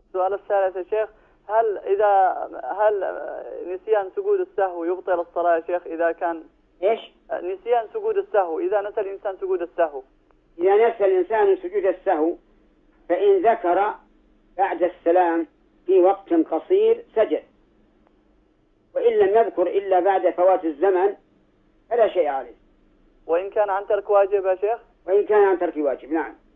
السؤال الثالث يا شيخ، هل نسيان سجود السهو يبطل الصلاة يا شيخ؟ إذا كان إيش؟ نسيان سجود السهو، إذا نسى الإنسان سجود السهو. إذا نسى الإنسان سجود السهو فإن ذكر بعد السلام في وقت قصير سجد، وإن لم يذكر إلا بعد فوات الزمن فلا شيء عليه. وإن كان عن ترك واجب يا شيخ؟ وإن كان عن ترك واجب، نعم.